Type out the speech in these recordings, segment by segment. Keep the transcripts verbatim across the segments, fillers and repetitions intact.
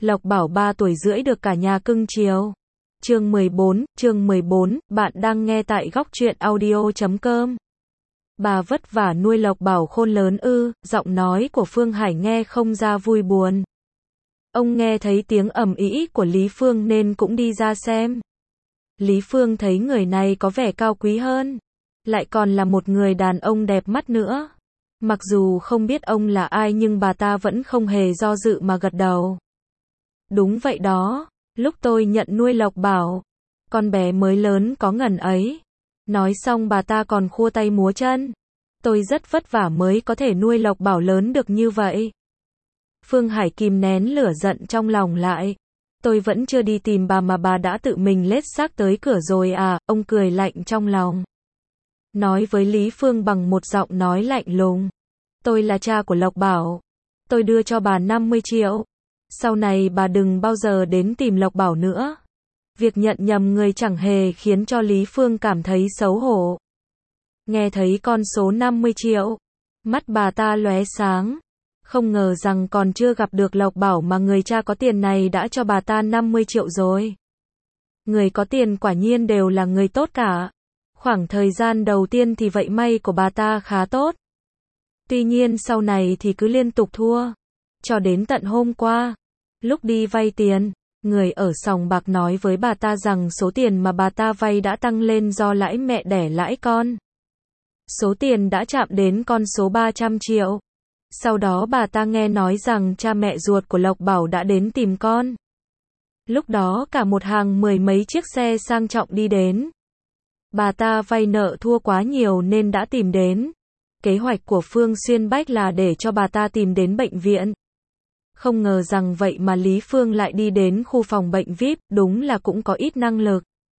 Lộc Bảo ba tuổi rưỡi được cả nhà cưng chiều. Chương mười bốn, chương mười bốn, bạn đang nghe tại góc truyện audio chấm com. Bà vất vả nuôi Lộc Bảo khôn lớn ư? Giọng nói của Phương Hải nghe không ra vui buồn. Ông nghe thấy tiếng ầm ĩ của Lý Phương nên cũng đi ra xem. Lý Phương thấy người này có vẻ cao quý hơn, lại còn là một người đàn ông đẹp mắt nữa. Mặc dù không biết ông là ai nhưng bà ta vẫn không hề do dự mà gật đầu. Đúng vậy đó, lúc tôi nhận nuôi Lộc Bảo, con bé mới lớn có ngần ấy. Nói xong bà ta còn khua tay múa chân. Tôi rất vất vả mới có thể nuôi Lộc Bảo lớn được như vậy. Phương Hải kìm nén lửa giận trong lòng lại. Tôi vẫn chưa đi tìm bà mà bà đã tự mình lết xác tới cửa rồi à? Ông cười lạnh trong lòng, nói với Lý Phương bằng một giọng nói lạnh lùng. Tôi là cha của Lộc Bảo. Tôi đưa cho bà năm mươi triệu. Sau này bà đừng bao giờ đến tìm Lộc Bảo nữa. Việc nhận nhầm người chẳng hề khiến cho Lý Phương cảm thấy xấu hổ. Nghe thấy con số năm mươi triệu, mắt bà ta lóe sáng. Không ngờ rằng còn chưa gặp được Lộc Bảo mà người cha có tiền này đã cho bà ta năm mươi triệu rồi. Người có tiền quả nhiên đều là người tốt cả. Khoảng thời gian đầu tiên thì vậy may của bà ta khá tốt. Tuy nhiên sau này thì cứ liên tục thua. Cho đến tận hôm qua, lúc đi vay tiền, người ở sòng bạc nói với bà ta rằng số tiền mà bà ta vay đã tăng lên do lãi mẹ đẻ lãi con. Số tiền đã chạm đến con số ba trăm triệu. Sau đó bà ta nghe nói rằng cha mẹ ruột của Lộc Bảo đã đến tìm con. Lúc đó cả một hàng mười mấy chiếc xe sang trọng đi đến. Bà ta vay nợ thua quá nhiều nên đã tìm đến. Kế hoạch của Phương Xuyên Bách là để cho bà ta tìm đến bệnh viện. Không ngờ rằng vậy mà Lý Phương lại đi đến khu phòng bệnh vi ai pi, đúng là cũng có ít năng lực.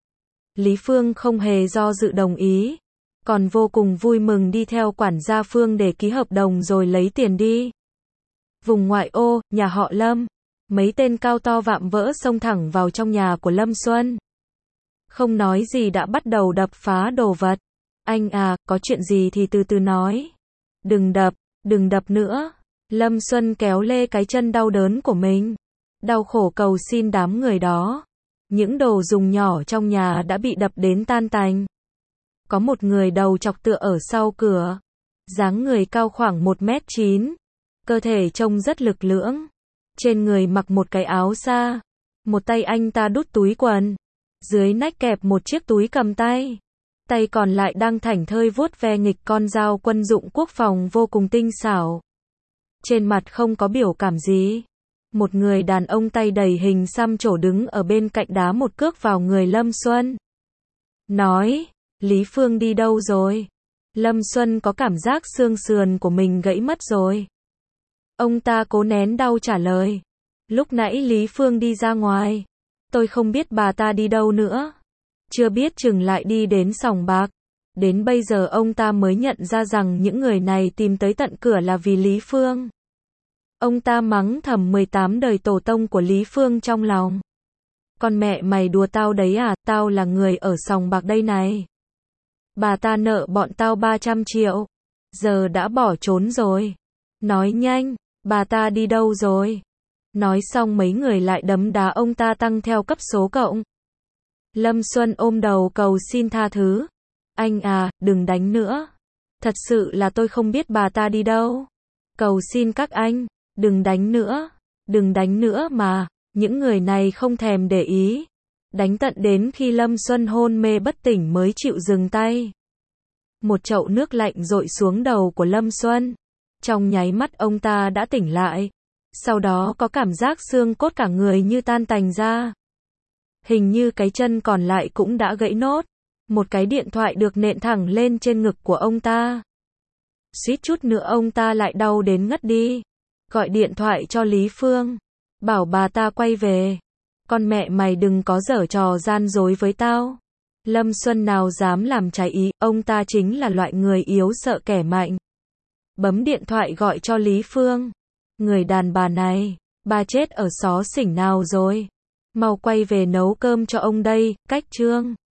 Lý Phương không hề do dự đồng ý, còn vô cùng vui mừng đi theo quản gia Phương để ký hợp đồng rồi lấy tiền đi. Vùng ngoại ô, nhà họ Lâm, mấy tên cao to vạm vỡ xông thẳng vào trong nhà của Lâm Xuân. Không nói gì đã bắt đầu đập phá đồ vật. Anh à, có chuyện gì thì từ từ nói. Đừng đập, đừng đập nữa. Lâm Xuân kéo lê cái chân đau đớn của mình. Đau khổ cầu xin đám người đó. Những đồ dùng nhỏ trong nhà đã bị đập đến tan tành. Có một người đầu chọc tựa ở sau cửa. Dáng người cao khoảng một mét chín. Cơ thể trông rất lực lưỡng. Trên người mặc một cái áo sa. Một tay anh ta đút túi quần. Dưới nách kẹp một chiếc túi cầm tay. Tay còn lại đang thảnh thơi vuốt ve nghịch con dao quân dụng quốc phòng vô cùng tinh xảo. Trên mặt không có biểu cảm gì. Một người đàn ông tay đầy hình xăm trổ đứng ở bên cạnh đá một cước vào người Lâm Xuân. Nói, Lý Phương đi đâu rồi? Lâm Xuân có cảm giác xương sườn của mình gãy mất rồi. Ông ta cố nén đau trả lời. Lúc nãy Lý Phương đi ra ngoài. Tôi không biết bà ta đi đâu nữa. Chưa biết chừng lại đi đến sòng bạc. Đến bây giờ ông ta mới nhận ra rằng những người này tìm tới tận cửa là vì Lý Phương. Ông ta mắng thầm mười tám đời tổ tông của Lý Phương trong lòng. Con mẹ mày đùa tao đấy à, tao là người ở sòng bạc đây này. Bà ta nợ bọn tao ba trăm triệu. Giờ đã bỏ trốn rồi. Nói nhanh, bà ta đi đâu rồi? Nói xong mấy người lại đấm đá ông ta tăng theo cấp số cộng. Lâm Xuân ôm đầu cầu xin tha thứ. Anh à, đừng đánh nữa. Thật sự là tôi không biết bà ta đi đâu. Cầu xin các anh, đừng đánh nữa. Đừng đánh nữa mà. Những người này không thèm để ý. Đánh tận đến khi Lâm Xuân hôn mê bất tỉnh mới chịu dừng tay. Một chậu nước lạnh dội xuống đầu của Lâm Xuân. Trong nháy mắt ông ta đã tỉnh lại. Sau đó có cảm giác xương cốt cả người như tan tành ra. Hình như cái chân còn lại cũng đã gãy nốt. Một cái điện thoại được nện thẳng lên trên ngực của ông ta. Suýt chút nữa ông ta lại đau đến ngất đi. Gọi điện thoại cho Lý Phương. Bảo bà ta quay về. Con mẹ mày đừng có giở trò gian dối với tao. Lâm Xuân nào dám làm trái ý, ông ta chính là loại người yếu sợ kẻ mạnh. Bấm điện thoại gọi cho Lý Phương. Người đàn bà này, bà chết ở xó xỉnh nào rồi? Mau quay về nấu cơm cho ông đây, cách Trương.